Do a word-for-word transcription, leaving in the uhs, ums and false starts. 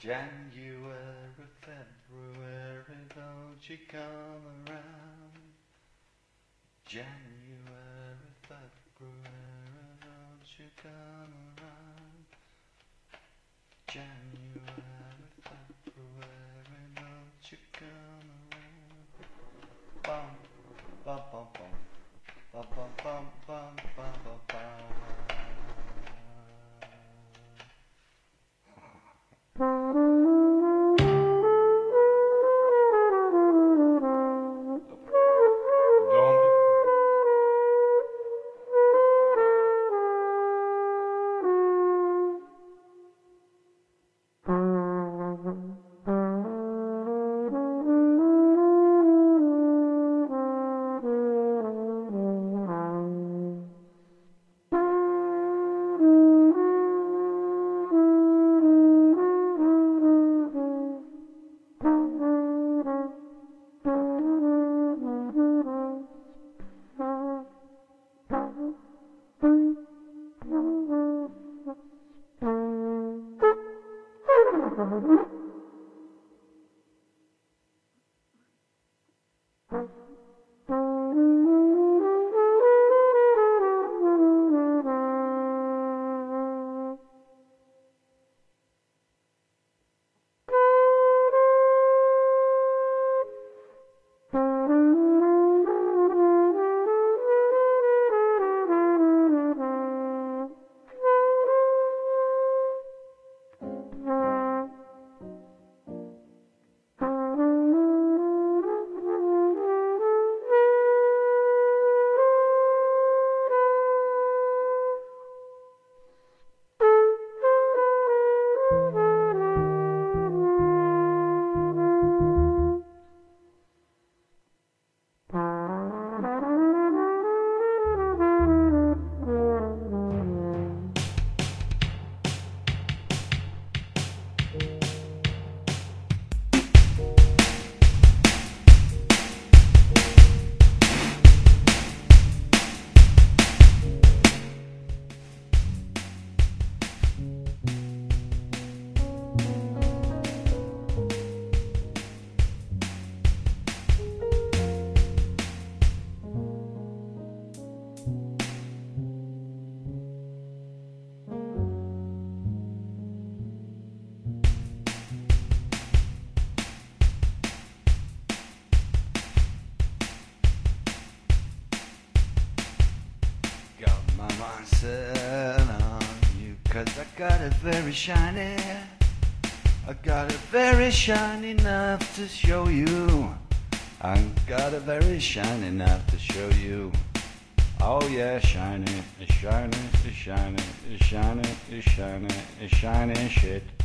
January, February, don't you come around. January, February, don't you come around. January, February, don't you come around. Bum, bum, bum, bum, bum, bum, bum, bum, bum, bum, bum. Got my mind set on you, 'cause I got it very shiny. I got it very shiny enough to show you. I got it very shiny enough to show you. Oh yeah, shiny, it's shiny, it's shiny, it's shiny, it's shiny, it's shiny shit.